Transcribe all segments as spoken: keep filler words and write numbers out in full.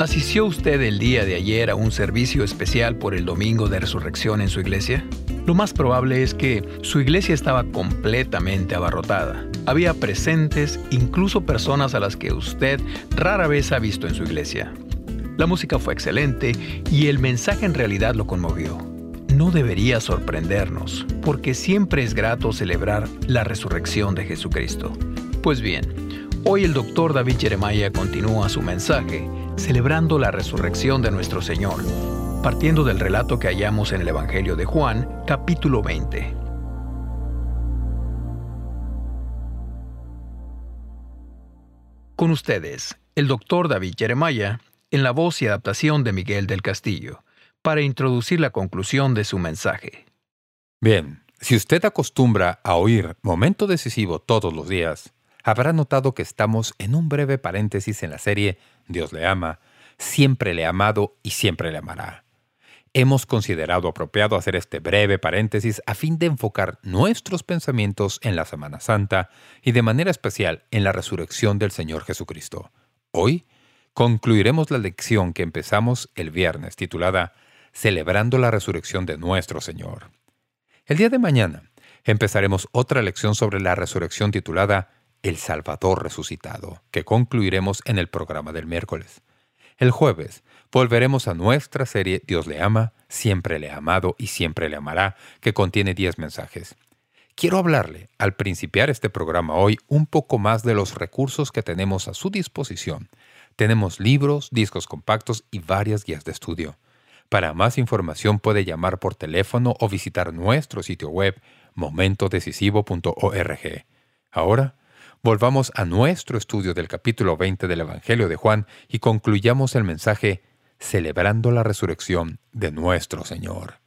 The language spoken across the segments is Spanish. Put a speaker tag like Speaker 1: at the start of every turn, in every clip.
Speaker 1: ¿Asistió usted el día de ayer a un servicio especial por el Domingo de Resurrección en su iglesia? Lo más probable es que su iglesia estaba completamente abarrotada. Había presentes, incluso personas a las que usted rara vez ha visto en su iglesia. La música fue excelente y el mensaje en realidad lo conmovió. No debería sorprendernos, porque siempre es grato celebrar la resurrección de Jesucristo. Pues bien, hoy el doctor David Jeremiah continúa su mensaje, celebrando la resurrección de nuestro Señor, partiendo del relato que hallamos en el Evangelio de Juan, capítulo veinte. Con ustedes, el doctor David Jeremiah, en la voz y adaptación de Miguel del Castillo, para introducir la conclusión de su mensaje.
Speaker 2: Bien, si usted acostumbra a oír Momento Decisivo todos los días, habrá notado que estamos en un breve paréntesis en la serie Dios le ama, siempre le ha amado y siempre le amará. Hemos considerado apropiado hacer este breve paréntesis a fin de enfocar nuestros pensamientos en la Semana Santa y de manera especial en la resurrección del Señor Jesucristo. Hoy concluiremos la lección que empezamos el viernes, titulada Celebrando la resurrección de nuestro Señor. El día de mañana empezaremos otra lección sobre la resurrección titulada El Salvador Resucitado, que concluiremos en el programa del miércoles. El jueves volveremos a nuestra serie Dios le ama, siempre le ha amado y siempre le amará, que contiene diez mensajes. Quiero hablarle, al principiar este programa hoy, un poco más de los recursos que tenemos a su disposición. Tenemos libros, discos compactos y varias guías de estudio. Para más información puede llamar por teléfono o visitar nuestro sitio web momento decisivo punto org. Ahora, volvamos a nuestro estudio del capítulo veinte del Evangelio de Juan y concluyamos el mensaje Celebrando la resurrección de nuestro Señor.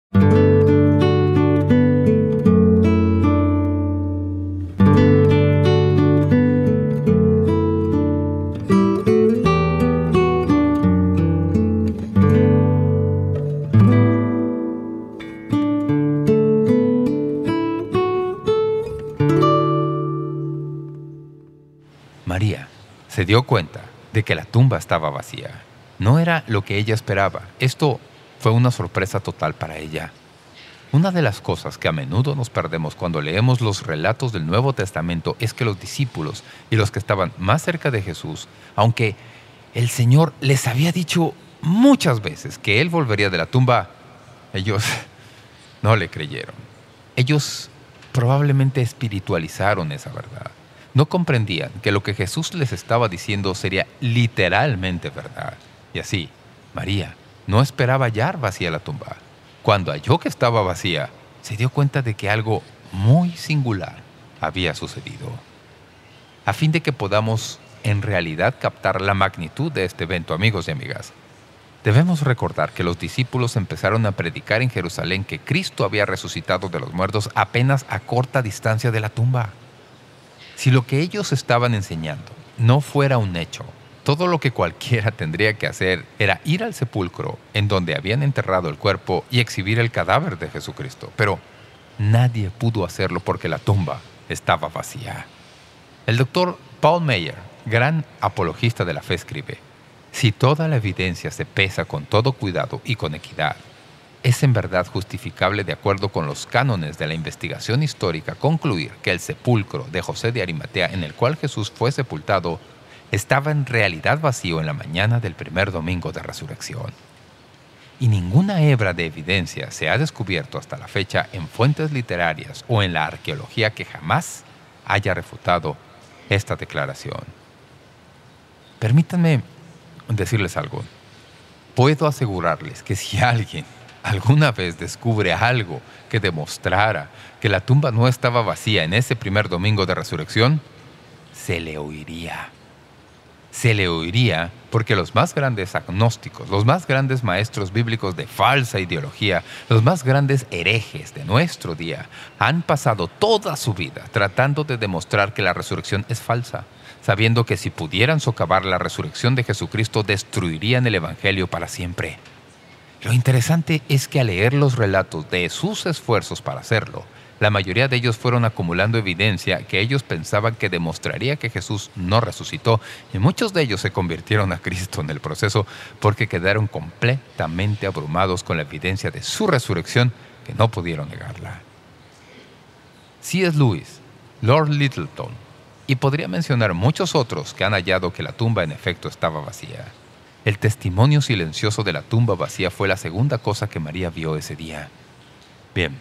Speaker 2: María se dio cuenta de que la tumba estaba vacía. No era lo que ella esperaba. Esto fue una sorpresa total para ella. Una de las cosas que a menudo nos perdemos cuando leemos los relatos del Nuevo Testamento es que los discípulos y los que estaban más cerca de Jesús, aunque el Señor les había dicho muchas veces que Él volvería de la tumba, ellos no le creyeron. Ellos probablemente espiritualizaron esa verdad. No comprendían que lo que Jesús les estaba diciendo sería literalmente verdad. Y así, María no esperaba hallar vacía la tumba. Cuando halló que estaba vacía, se dio cuenta de que algo muy singular había sucedido. A fin de que podamos en realidad captar la magnitud de este evento, amigos y amigas, debemos recordar que los discípulos empezaron a predicar en Jerusalén que Cristo había resucitado de los muertos apenas a corta distancia de la tumba. Si lo que ellos estaban enseñando no fuera un hecho, todo lo que cualquiera tendría que hacer era ir al sepulcro en donde habían enterrado el cuerpo y exhibir el cadáver de Jesucristo. Pero nadie pudo hacerlo porque la tumba estaba vacía. El doctor Paul Meyer, gran apologista de la fe, escribe: si toda la evidencia se pesa con todo cuidado y con equidad, es en verdad justificable, de acuerdo con los cánones de la investigación histórica, concluir que el sepulcro de José de Arimatea en el cual Jesús fue sepultado estaba en realidad vacío en la mañana del primer domingo de resurrección. Y ninguna hebra de evidencia se ha descubierto hasta la fecha en fuentes literarias o en la arqueología que jamás haya refutado esta declaración. Permítanme decirles algo. Puedo asegurarles que si alguien alguna vez descubre algo que demostrara que la tumba no estaba vacía en ese primer domingo de resurrección, se le oiría. Se le oiría porque los más grandes agnósticos, los más grandes maestros bíblicos de falsa ideología, los más grandes herejes de nuestro día, han pasado toda su vida tratando de demostrar que la resurrección es falsa, sabiendo que si pudieran socavar la resurrección de Jesucristo, destruirían el Evangelio para siempre. Lo interesante es que al leer los relatos de sus esfuerzos para hacerlo, La mayoría de ellos fueron acumulando evidencia que ellos pensaban que demostraría que Jesús no resucitó, y muchos de ellos se convirtieron a Cristo en el proceso porque quedaron completamente abrumados con la evidencia de su resurrección que no pudieron negarla. C S Lewis, Lord Lyttelton, y podría mencionar muchos otros que han hallado que la tumba en efecto estaba vacía. El testimonio silencioso de la tumba vacía fue la segunda cosa que María vio ese día. Bien,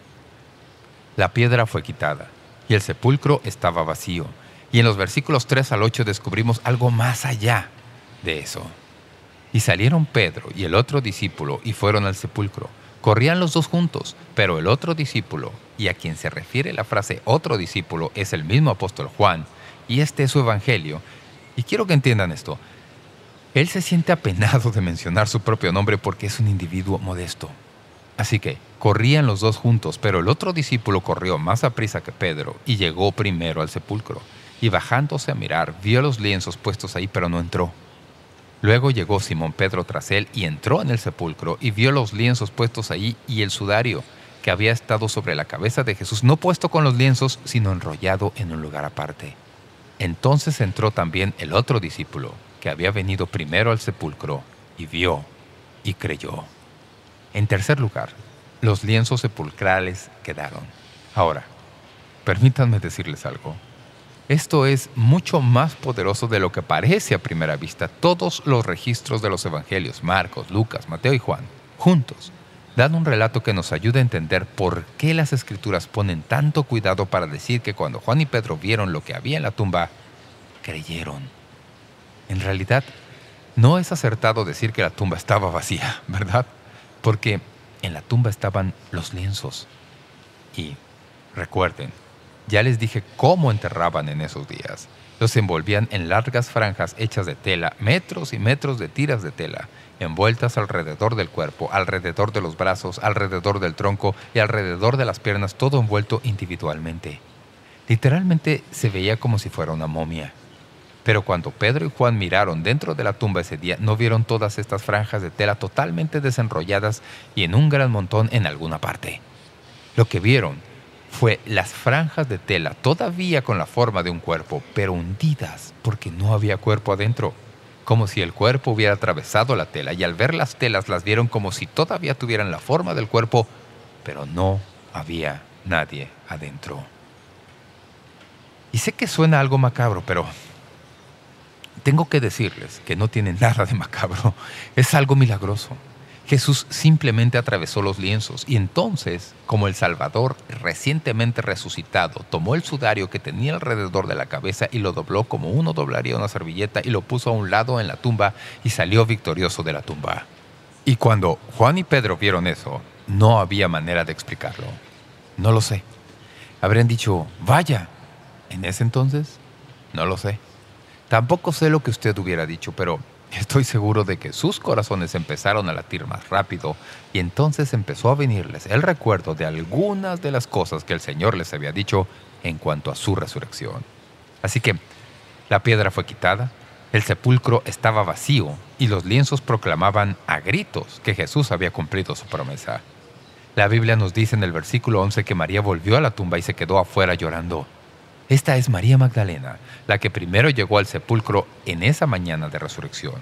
Speaker 2: la piedra fue quitada y el sepulcro estaba vacío. Y en los versículos tres al ocho descubrimos algo más allá de eso. Y salieron Pedro y el otro discípulo y fueron al sepulcro. Corrían los dos juntos, pero el otro discípulo, y a quien se refiere la frase otro discípulo, es el mismo apóstol Juan, y este es su evangelio. Y quiero que entiendan esto. Él se siente apenado de mencionar su propio nombre porque es un individuo modesto. Así que corrían los dos juntos, pero el otro discípulo corrió más aprisa que Pedro y llegó primero al sepulcro. Y bajándose a mirar, vio los lienzos puestos ahí, pero no entró. Luego llegó Simón Pedro tras él y entró en el sepulcro y vio los lienzos puestos ahí y el sudario que había estado sobre la cabeza de Jesús, no puesto con los lienzos, sino enrollado en un lugar aparte. Entonces entró también el otro discípulo, que había venido primero al sepulcro, y vio y creyó. En tercer lugar, los lienzos sepulcrales quedaron. Ahora, permítanme decirles algo. Esto es mucho más poderoso de lo que parece a primera vista. Todos los registros de los evangelios, Marcos, Lucas, Mateo y Juan, juntos, dan un relato que nos ayuda a entender por qué las Escrituras ponen tanto cuidado para decir que cuando Juan y Pedro vieron lo que había en la tumba, creyeron. En realidad, no es acertado decir que la tumba estaba vacía, ¿verdad? Porque en la tumba estaban los lienzos. Y recuerden, ya les dije cómo enterraban en esos días. Los envolvían en largas franjas hechas de tela, metros y metros de tiras de tela, envueltas alrededor del cuerpo, alrededor de los brazos, alrededor del tronco y alrededor de las piernas, todo envuelto individualmente. Literalmente se veía como si fuera una momia. Pero cuando Pedro y Juan miraron dentro de la tumba ese día, no vieron todas estas franjas de tela totalmente desenrolladas y en un gran montón en alguna parte. Lo que vieron fue las franjas de tela todavía con la forma de un cuerpo, pero hundidas porque no había cuerpo adentro, como si el cuerpo hubiera atravesado la tela, y al ver las telas las vieron como si todavía tuvieran la forma del cuerpo, pero no había nadie adentro. Y sé que suena algo macabro, pero tengo que decirles que no tiene nada de macabro. Es algo milagroso. Jesús simplemente atravesó los lienzos y entonces, como el Salvador recientemente resucitado, tomó el sudario que tenía alrededor de la cabeza y lo dobló como uno doblaría una servilleta y lo puso a un lado en la tumba y salió victorioso de la tumba. Y cuando Juan y Pedro vieron eso, no había manera de explicarlo. No lo sé. Habrían dicho, vaya. ¿En ese entonces? No lo sé. Tampoco sé lo que usted hubiera dicho, pero estoy seguro de que sus corazones empezaron a latir más rápido y entonces empezó a venirles el recuerdo de algunas de las cosas que el Señor les había dicho en cuanto a su resurrección. Así que la piedra fue quitada, el sepulcro estaba vacío y los lienzos proclamaban a gritos que Jesús había cumplido su promesa. La Biblia nos dice en el versículo once que María volvió a la tumba y se quedó afuera llorando. Esta es María Magdalena, la que primero llegó al sepulcro en esa mañana de resurrección.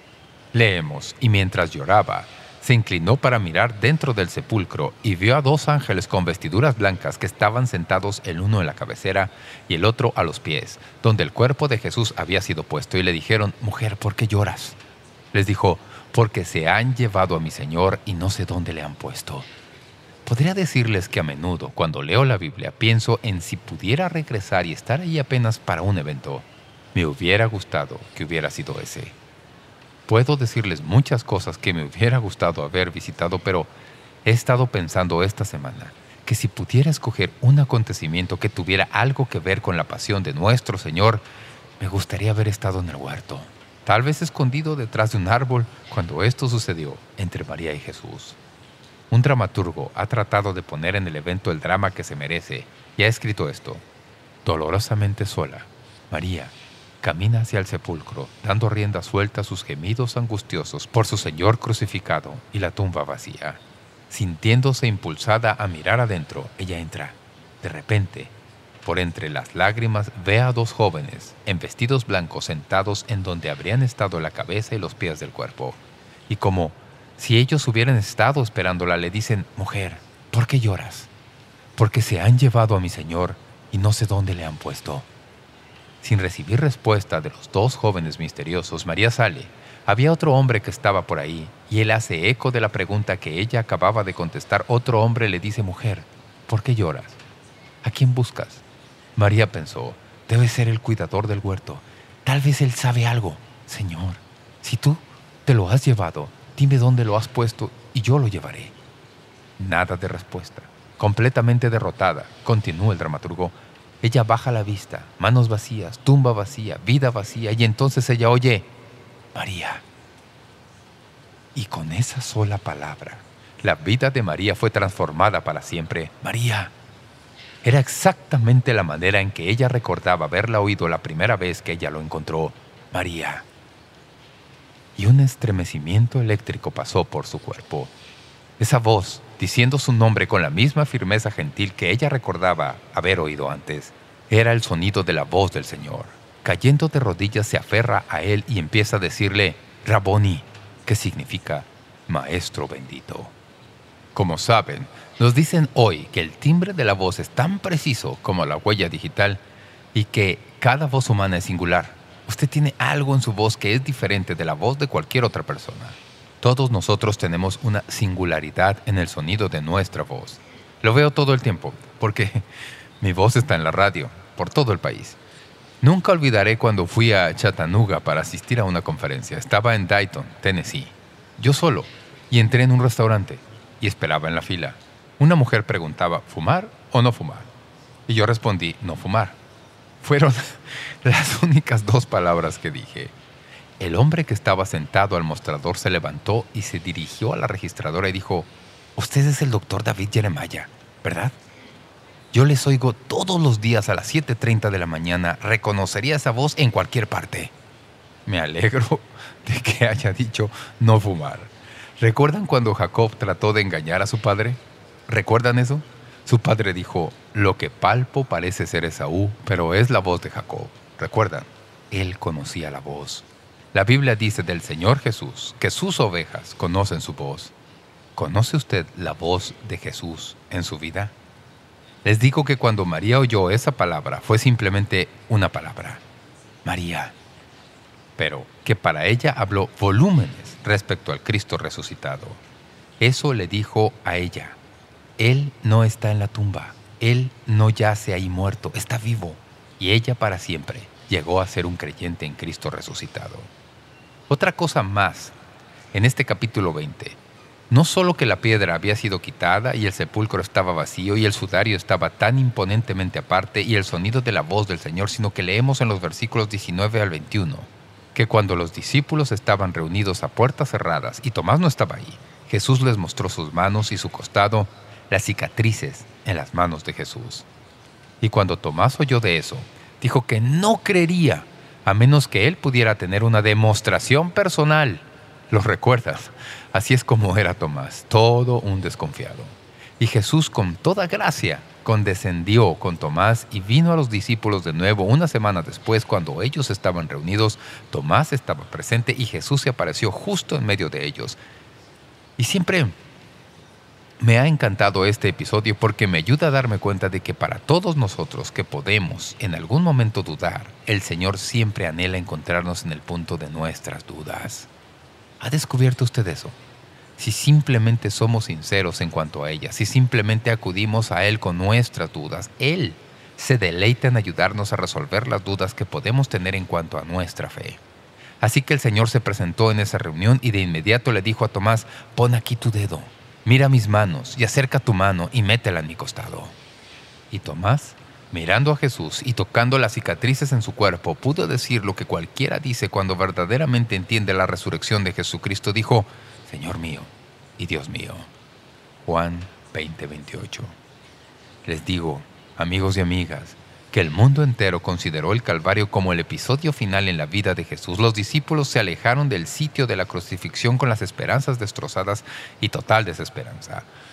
Speaker 2: Leemos, y mientras lloraba, se inclinó para mirar dentro del sepulcro y vio a dos ángeles con vestiduras blancas que estaban sentados el uno en la cabecera y el otro a los pies, donde el cuerpo de Jesús había sido puesto, y le dijeron, «Mujer, ¿por qué lloras?» Les dijo, «Porque se han llevado a mi Señor y no sé dónde le han puesto». Podría decirles que a menudo, cuando leo la Biblia, pienso en si pudiera regresar y estar ahí apenas para un evento. Me hubiera gustado que hubiera sido ese. Puedo decirles muchas cosas que me hubiera gustado haber visitado, pero he estado pensando esta semana que si pudiera escoger un acontecimiento que tuviera algo que ver con la pasión de nuestro Señor, me gustaría haber estado en el huerto, tal vez escondido detrás de un árbol cuando esto sucedió entre María y Jesús. Un dramaturgo ha tratado de poner en el evento el drama que se merece y ha escrito esto. Dolorosamente sola, María camina hacia el sepulcro, dando rienda suelta a sus gemidos angustiosos por su Señor crucificado y la tumba vacía. Sintiéndose impulsada a mirar adentro, ella entra De repente, por entre las lágrimas, ve a dos jóvenes en vestidos blancos sentados en donde habrían estado la cabeza y los pies del cuerpo. Y como si ellos hubieran estado esperándola, le dicen: «Mujer, ¿por qué lloras?». «Porque se han llevado a mi Señor y no sé dónde le han puesto». Sin recibir respuesta de los dos jóvenes misteriosos, María sale. Había otro hombre que estaba por ahí, y él hace eco de la pregunta que ella acababa de contestar. Otro hombre le dice: «Mujer, ¿por qué lloras? ¿A quién buscas?». María pensó: «Debe ser el cuidador del huerto. Tal vez él sabe algo. Señor, si tú te lo has llevado, dime dónde lo has puesto y yo lo llevaré». Nada de respuesta. Completamente derrotada, continúa el dramaturgo, ella baja la vista, manos vacías, tumba vacía, vida vacía, y entonces ella oye: «María». Y con esa sola palabra, la vida de María fue transformada para siempre. «María». Era exactamente la manera en que ella recordaba haberla oído la primera vez que ella lo encontró. «María». Y un estremecimiento eléctrico pasó por su cuerpo. Esa voz, diciendo su nombre con la misma firmeza gentil que ella recordaba haber oído antes, era el sonido de la voz del Señor. Cayendo de rodillas, se aferra a él y empieza a decirle: «Raboni», que significa «Maestro bendito». Como saben, nos dicen hoy que el timbre de la voz es tan preciso como la huella digital y que cada voz humana es singular. Usted tiene algo en su voz que es diferente de la voz de cualquier otra persona. Todos nosotros tenemos una singularidad en el sonido de nuestra voz. Lo veo todo el tiempo, porque mi voz está en la radio, por todo el país. Nunca olvidaré cuando fui a Chattanooga para asistir a una conferencia. Estaba en Dayton, Tennessee, yo solo, y entré en un restaurante y esperaba en la fila. Una mujer preguntaba: ¿fumar o no fumar? Y yo respondí: no fumar. Fueron las únicas dos palabras que dije. El hombre que estaba sentado al mostrador se levantó y se dirigió a la registradora y dijo: «Usted es el doctor David Jeremiah, ¿verdad? Yo les oigo todos los días a las siete treinta de la mañana. Reconocería esa voz en cualquier parte». Me alegro de que haya dicho no fumar. ¿Recuerdan cuando Jacob trató de engañar a su padre? ¿Recuerdan eso? Su padre dijo: «Lo que palpo parece ser Esaú, pero es la voz de Jacob». ¿Recuerdan? Él conocía la voz. La Biblia dice del Señor Jesús que sus ovejas conocen su voz. ¿Conoce usted la voz de Jesús en su vida? Les digo que cuando María oyó esa palabra, fue simplemente una palabra: «María». Pero que para ella habló volúmenes respecto al Cristo resucitado. Eso le dijo a ella: «Él no está en la tumba. Él no yace ahí muerto, está vivo». Y ella para siempre llegó a ser un creyente en Cristo resucitado. Otra cosa más, en este capítulo veinte, no solo que la piedra había sido quitada y el sepulcro estaba vacío y el sudario estaba tan imponentemente aparte y el sonido de la voz del Señor, sino que leemos en los versículos diecinueve al veintiuno que cuando los discípulos estaban reunidos a puertas cerradas y Tomás no estaba ahí, Jesús les mostró sus manos y su costado, las cicatrices en las manos de Jesús. Y cuando Tomás oyó de eso, dijo que no creería a menos que él pudiera tener una demostración personal. ¿Lo recuerdan? Así es como era Tomás, todo un desconfiado. Y Jesús, con toda gracia, condescendió con Tomás y vino a los discípulos de nuevo una semana después. Cuando ellos estaban reunidos, Tomás estaba presente y Jesús se apareció justo en medio de ellos. Y siempre me ha encantado este episodio porque me ayuda a darme cuenta de que para todos nosotros que podemos en algún momento dudar, el Señor siempre anhela encontrarnos en el punto de nuestras dudas. ¿Ha descubierto usted eso? Si simplemente somos sinceros en cuanto a ellas, si simplemente acudimos a Él con nuestras dudas, Él se deleita en ayudarnos a resolver las dudas que podemos tener en cuanto a nuestra fe. Así que el Señor se presentó en esa reunión y de inmediato le dijo a Tomás: «Pon aquí tu dedo. Mira mis manos y acerca tu mano y métela en mi costado». Y Tomás, mirando a Jesús y tocando las cicatrices en su cuerpo, pudo decir lo que cualquiera dice cuando verdaderamente entiende la resurrección de Jesucristo. Dijo: «Señor mío y Dios mío». Juan veinte, veintiocho. Les digo, amigos y amigas, que el mundo entero consideró el Calvario como el episodio final en la vida de Jesús. Los discípulos se alejaron del sitio de la crucifixión con las esperanzas destrozadas y total desesperanza.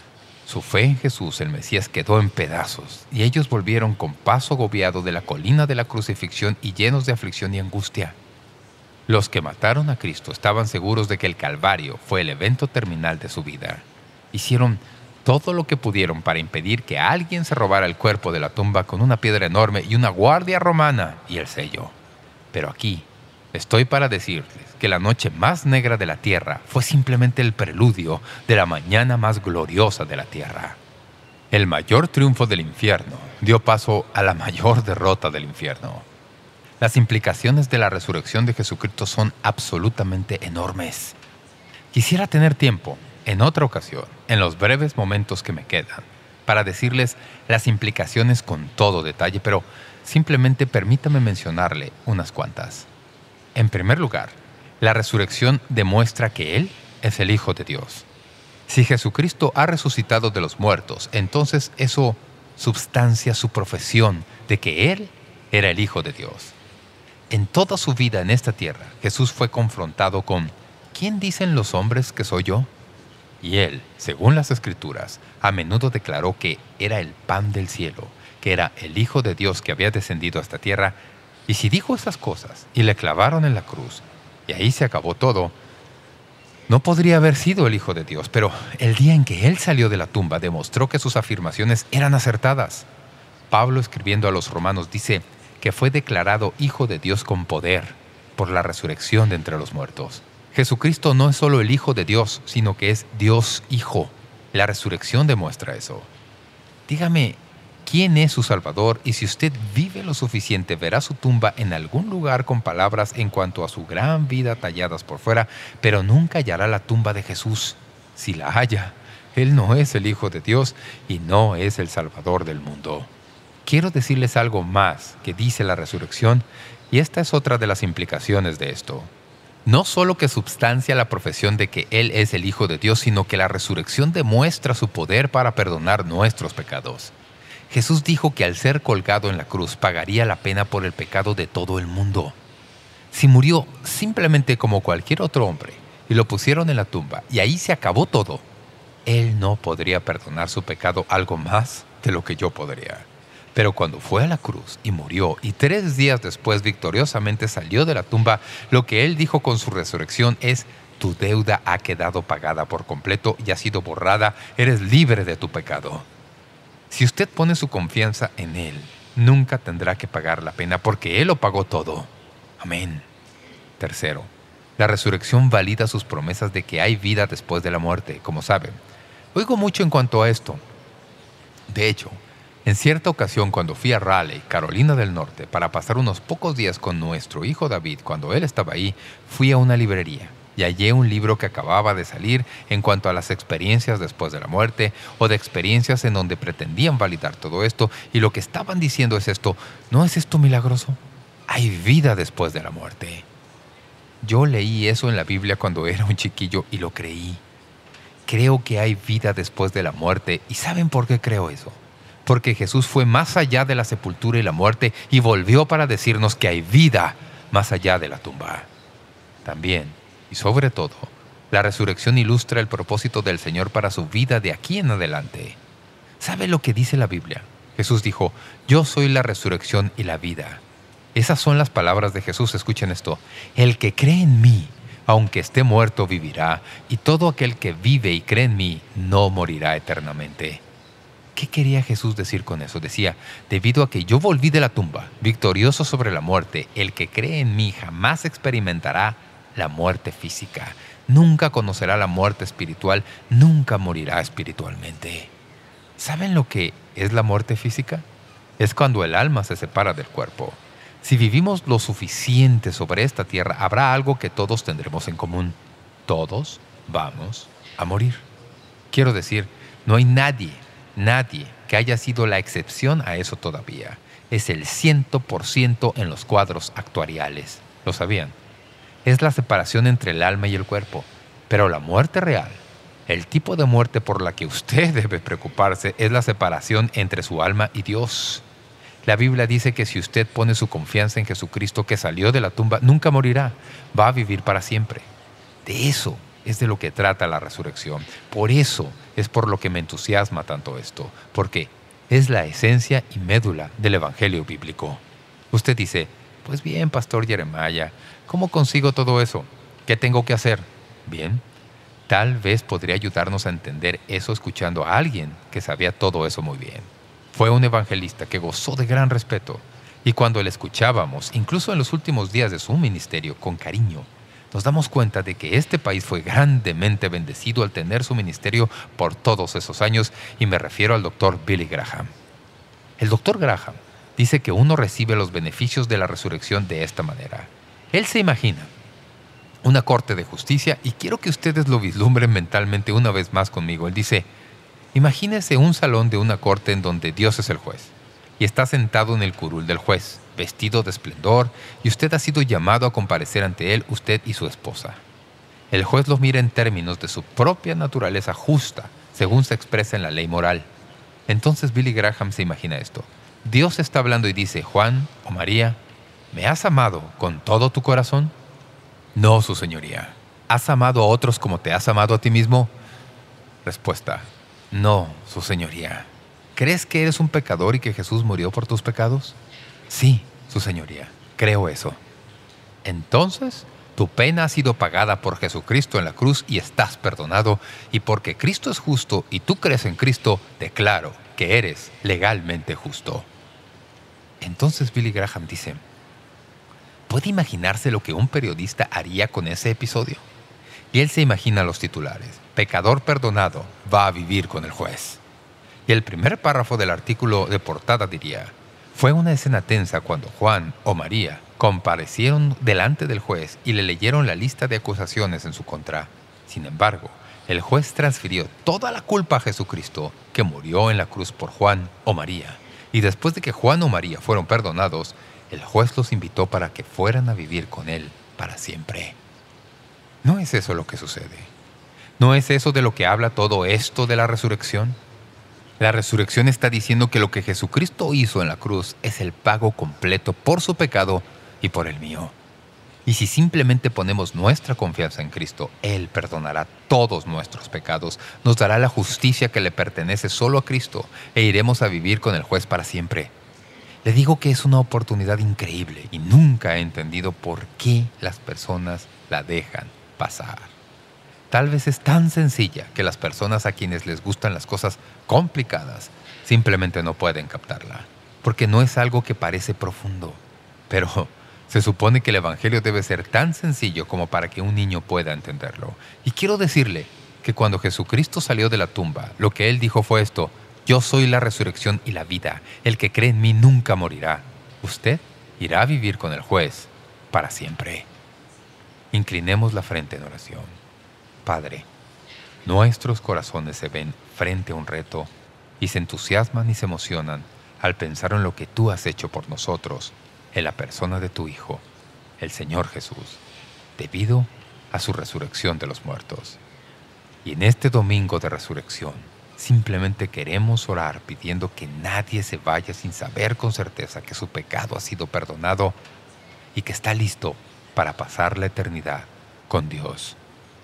Speaker 2: Su fe en Jesús, el Mesías, quedó en pedazos, y ellos volvieron con paso agobiado de la colina de la crucifixión y llenos de aflicción y angustia. Los que mataron a Cristo estaban seguros de que el Calvario fue el evento terminal de su vida. Hicieron todo lo que pudieron para impedir que alguien se robara el cuerpo de la tumba con una piedra enorme y una guardia romana y el sello. Pero aquí estoy para decirles que la noche más negra de la tierra fue simplemente el preludio de la mañana más gloriosa de la tierra. El mayor triunfo del infierno dio paso a la mayor derrota del infierno. Las implicaciones de la resurrección de Jesucristo son absolutamente enormes. Quisiera tener tiempo, en otra ocasión, en los breves momentos que me quedan, para decirles las implicaciones con todo detalle, pero simplemente permítame mencionarle unas cuantas. En primer lugar, la resurrección demuestra que Él es el Hijo de Dios. Si Jesucristo ha resucitado de los muertos, entonces eso substancia su profesión de que Él era el Hijo de Dios. En toda su vida en esta tierra, Jesús fue confrontado con ¿quién dicen los hombres que soy yo? Y Él, según las Escrituras, a menudo declaró que era el pan del cielo, que era el Hijo de Dios que había descendido a esta tierra. Y si dijo esas cosas y le clavaron en la cruz, y ahí se acabó todo, no podría haber sido el Hijo de Dios. Pero el día en que Él salió de la tumba demostró que sus afirmaciones eran acertadas. Pablo, escribiendo a los romanos, dice que fue declarado Hijo de Dios con poder por la resurrección de entre los muertos. Jesucristo no es solo el Hijo de Dios, sino que es Dios Hijo. La resurrección demuestra eso. Dígame, ¿quién es su Salvador? Y si usted vive lo suficiente, verá su tumba en algún lugar con palabras en cuanto a su gran vida talladas por fuera, pero nunca hallará la tumba de Jesús. Si la halla, Él no es el Hijo de Dios y no es el Salvador del mundo. Quiero decirles algo más que dice la resurrección, y esta es otra de las implicaciones de esto. No solo que substancia la profesión de que Él es el Hijo de Dios, sino que la resurrección demuestra su poder para perdonar nuestros pecados. Jesús dijo que al ser colgado en la cruz pagaría la pena por el pecado de todo el mundo. Si murió simplemente como cualquier otro hombre y lo pusieron en la tumba y ahí se acabó todo, Él no podría perdonar su pecado algo más de lo que yo podría. Pero cuando fue a la cruz y murió y tres días después victoriosamente salió de la tumba, lo que Él dijo con su resurrección es: tu deuda ha quedado pagada por completo y ha sido borrada, eres libre de tu pecado. Si usted pone su confianza en Él, nunca tendrá que pagar la pena porque Él lo pagó todo. Amén. Tercero, la resurrección valida sus promesas de que hay vida después de la muerte. Como saben, oigo mucho en cuanto a esto. De hecho, en cierta ocasión cuando fui a Raleigh, Carolina del Norte, para pasar unos pocos días con nuestro hijo David, cuando él estaba ahí, fui a una librería y hallé un libro que acababa de salir en cuanto a las experiencias después de la muerte o de experiencias en donde pretendían validar todo esto, y lo que estaban diciendo es esto: ¿no es esto milagroso? Hay vida después de la muerte. Yo leí eso en la Biblia cuando era un chiquillo y lo creí. Creo que hay vida después de la muerte. ¿Y saben por qué creo eso? Porque Jesús fue más allá de la sepultura y la muerte y volvió para decirnos que hay vida más allá de la tumba. También, y sobre todo, la resurrección ilustra el propósito del Señor para su vida de aquí en adelante. ¿Sabe lo que dice la Biblia? Jesús dijo: yo soy la resurrección y la vida. Esas son las palabras de Jesús. Escuchen esto: el que cree en mí, aunque esté muerto, vivirá, y todo aquel que vive y cree en mí no morirá eternamente. ¿Qué quería Jesús decir con eso? Decía: debido a que yo volví de la tumba, victorioso sobre la muerte, el que cree en mí jamás experimentará la muerte física. Nunca conocerá la muerte espiritual, nunca morirá espiritualmente. ¿Saben lo que es la muerte física? Es cuando el alma se separa del cuerpo. Si vivimos lo suficiente sobre esta tierra, habrá algo que todos tendremos en común. Todos vamos a morir. Quiero decir, no hay nadie, nadie que haya sido la excepción a eso todavía. Es el ciento por ciento en los cuadros actuariales. ¿Lo sabían? Es la separación entre el alma y el cuerpo. Pero la muerte real, el tipo de muerte por la que usted debe preocuparse, es la separación entre su alma y Dios. La Biblia dice que si usted pone su confianza en Jesucristo que salió de la tumba, nunca morirá. Va a vivir para siempre. De eso es de lo que trata la resurrección. Por eso es por lo que me entusiasma tanto esto, porque es la esencia y médula del Evangelio bíblico. Usted dice, pues bien, Pastor Jeremiah, ¿cómo consigo todo eso? ¿Qué tengo que hacer? Bien, tal vez podría ayudarnos a entender eso escuchando a alguien que sabía todo eso muy bien. Fue un evangelista que gozó de gran respeto, y cuando le escuchábamos, incluso en los últimos días de su ministerio, con cariño, nos damos cuenta de que este país fue grandemente bendecido al tener su ministerio por todos esos años, y me refiero al doctor Billy Graham. El doctor Graham dice que uno recibe los beneficios de la resurrección de esta manera. Él se imagina una corte de justicia, y quiero que ustedes lo vislumbren mentalmente una vez más conmigo. Él dice, imagínese un salón de una corte en donde Dios es el juez, y está sentado en el curul del juez, vestido de esplendor, y usted ha sido llamado a comparecer ante él, usted y su esposa. El juez lo mira en términos de su propia naturaleza justa, según se expresa en la ley moral. Entonces Billy Graham se imagina esto. Dios está hablando y dice, Juan o María, ¿me has amado con todo tu corazón? No, su señoría. ¿Has amado a otros como te has amado a ti mismo? Respuesta, no, su señoría. ¿Crees que eres un pecador y que Jesús murió por tus pecados? Sí, su señoría, creo eso. Entonces, tu pena ha sido pagada por Jesucristo en la cruz y estás perdonado, y porque Cristo es justo y tú crees en Cristo, declaro que eres legalmente justo. Entonces Billy Graham dice, ¿puede imaginarse lo que un periodista haría con ese episodio? Y él se imagina los titulares. Pecador perdonado va a vivir con el juez. Y el primer párrafo del artículo de portada diría, fue una escena tensa cuando Juan o María comparecieron delante del juez y le leyeron la lista de acusaciones en su contra. Sin embargo, el juez transfirió toda la culpa a Jesucristo, que murió en la cruz por Juan o María. Y después de que Juan o María fueron perdonados, el juez los invitó para que fueran a vivir con él para siempre. ¿No es eso lo que sucede? ¿No es eso de lo que habla todo esto de la resurrección? La resurrección está diciendo que lo que Jesucristo hizo en la cruz es el pago completo por su pecado y por el mío. Y si simplemente ponemos nuestra confianza en Cristo, Él perdonará todos nuestros pecados, nos dará la justicia que le pertenece solo a Cristo e iremos a vivir con el juez para siempre. Le digo que es una oportunidad increíble y nunca he entendido por qué las personas la dejan pasar. Tal vez es tan sencilla que las personas a quienes les gustan las cosas complicadas simplemente no pueden captarla, porque no es algo que parece profundo. Pero se supone que el Evangelio debe ser tan sencillo como para que un niño pueda entenderlo. Y quiero decirle que cuando Jesucristo salió de la tumba, lo que Él dijo fue esto: yo soy la resurrección y la vida. El que cree en mí nunca morirá. Usted irá a vivir con el juez para siempre. Inclinemos la frente en oración. Padre, nuestros corazones se ven frente a un reto y se entusiasman y se emocionan al pensar en lo que Tú has hecho por nosotros en la persona de Tu Hijo, el Señor Jesús, debido a su resurrección de los muertos. Y en este domingo de resurrección, simplemente queremos orar pidiendo que nadie se vaya sin saber con certeza que su pecado ha sido perdonado y que está listo para pasar la eternidad con Dios.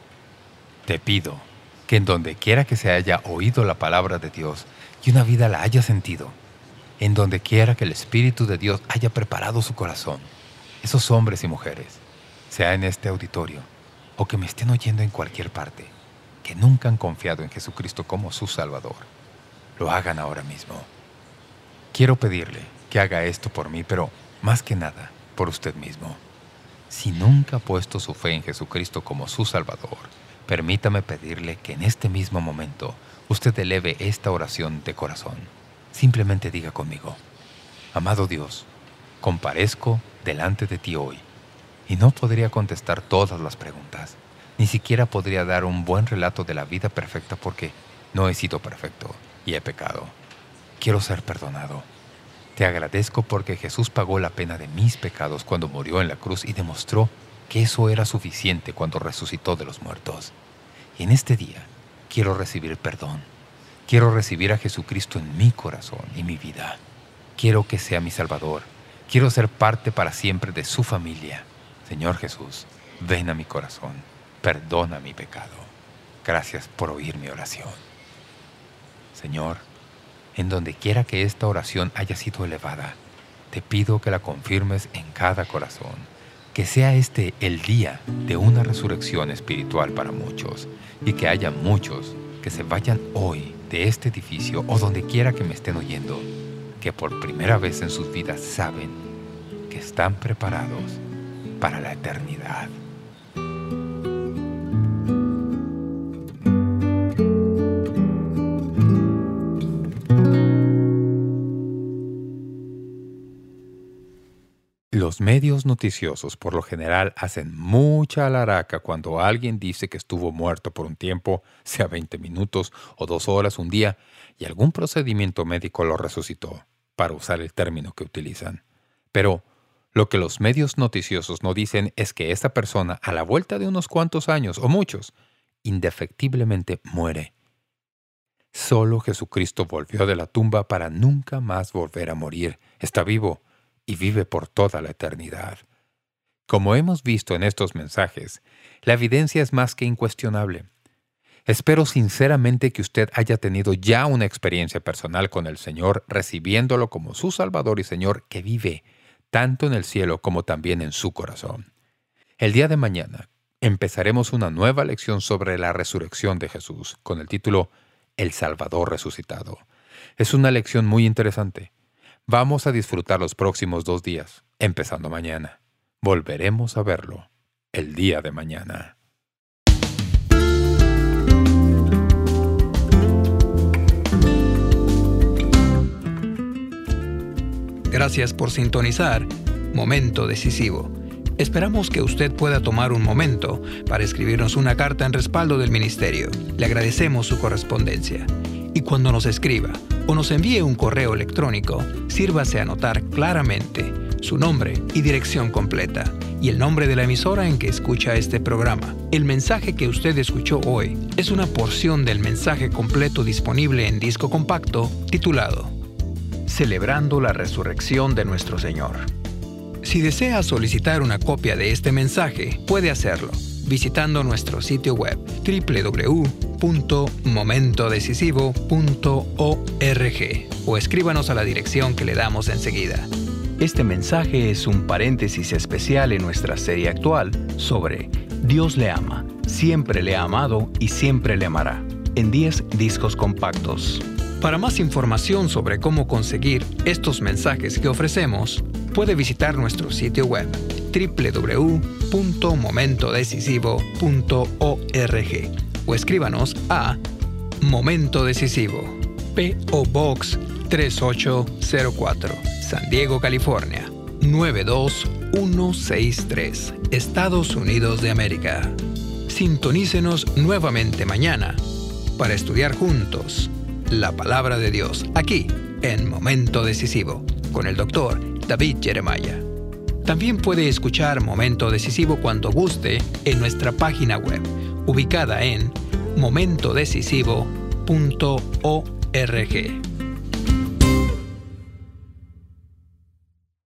Speaker 2: Te pido que en donde quiera que se haya oído la palabra de Dios y una vida la haya sentido, en donde quiera que el Espíritu de Dios haya preparado su corazón, esos hombres y mujeres, sea en este auditorio o que me estén oyendo en cualquier parte, que nunca han confiado en Jesucristo como su Salvador, lo hagan ahora mismo. Quiero pedirle que haga esto por mí, pero más que nada, por usted mismo. Si nunca ha puesto su fe en Jesucristo como su Salvador, permítame pedirle que en este mismo momento usted eleve esta oración de corazón. Simplemente diga conmigo: amado Dios, comparezco delante de Ti hoy y no podría contestar todas las preguntas. Ni siquiera podría dar un buen relato de la vida perfecta porque no he sido perfecto y he pecado. Quiero ser perdonado. Te agradezco porque Jesús pagó la pena de mis pecados cuando murió en la cruz y demostró que eso era suficiente cuando resucitó de los muertos. Y en este día quiero recibir perdón. Quiero recibir a Jesucristo en mi corazón y mi vida. Quiero que sea mi Salvador. Quiero ser parte para siempre de su familia. Señor Jesús, ven a mi corazón. perdona mi pecado. Gracias por oír mi oración. Señor, en donde quiera que esta oración haya sido elevada, te pido que la confirmes en cada corazón, que sea este el día de una resurrección espiritual para muchos y que haya muchos que se vayan hoy de este edificio o donde quiera que me estén oyendo, que por primera vez en sus vidas saben que están preparados para la eternidad. Los medios noticiosos por lo general hacen mucha alaraca cuando alguien dice que estuvo muerto por un tiempo, sea veinte minutos o dos horas un día, y algún procedimiento médico lo resucitó, para usar el término que utilizan. Pero lo que los medios noticiosos no dicen es que esta persona, a la vuelta de unos cuantos años o muchos, indefectiblemente muere. Solo Jesucristo volvió de la tumba para nunca más volver a morir. Está vivo y vive por toda la eternidad. Como hemos visto en estos mensajes, la evidencia es más que incuestionable. Espero sinceramente que usted haya tenido ya una experiencia personal con el Señor, recibiéndolo como su Salvador y Señor que vive, tanto en el cielo como también en su corazón. El día de mañana empezaremos una nueva lección sobre la resurrección de Jesús, con el título El Salvador Resucitado. Es una lección muy interesante. Vamos a disfrutar los próximos dos días, empezando mañana. Volveremos a verlo el día de mañana.
Speaker 1: Gracias por sintonizar Momento Decisivo. Esperamos que usted pueda tomar un momento para escribirnos una carta en respaldo del ministerio. Le agradecemos su correspondencia. Y cuando nos escriba o nos envíe un correo electrónico, sírvase a anotar claramente su nombre y dirección completa y el nombre de la emisora en que escucha este programa. El mensaje que usted escuchó hoy es una porción del mensaje completo disponible en disco compacto titulado Celebrando la Resurrección de Nuestro Señor. Si desea solicitar una copia de este mensaje, puede hacerlo visitando nuestro sitio web doble u doble u doble u punto momento decisivo punto org o escríbanos a la dirección que le damos enseguida. Este mensaje es un paréntesis especial en nuestra serie actual sobre Dios le ama, siempre le ha amado y siempre le amará, en diez discos compactos. Para más información sobre cómo conseguir estos mensajes que ofrecemos, puede visitar nuestro sitio web doble u doble u doble u punto momento decisivo punto org o escríbanos a Momento Decisivo, P O Box tres ocho cero cuatro, San Diego, California, nueve dos uno seis tres, Estados Unidos de América. Sintonícenos nuevamente mañana para estudiar juntos la Palabra de Dios, aquí en Momento Decisivo, con el doctor David Jeremiah. También puede escuchar Momento Decisivo cuando guste en nuestra página web, ubicada en momento decisivo punto org.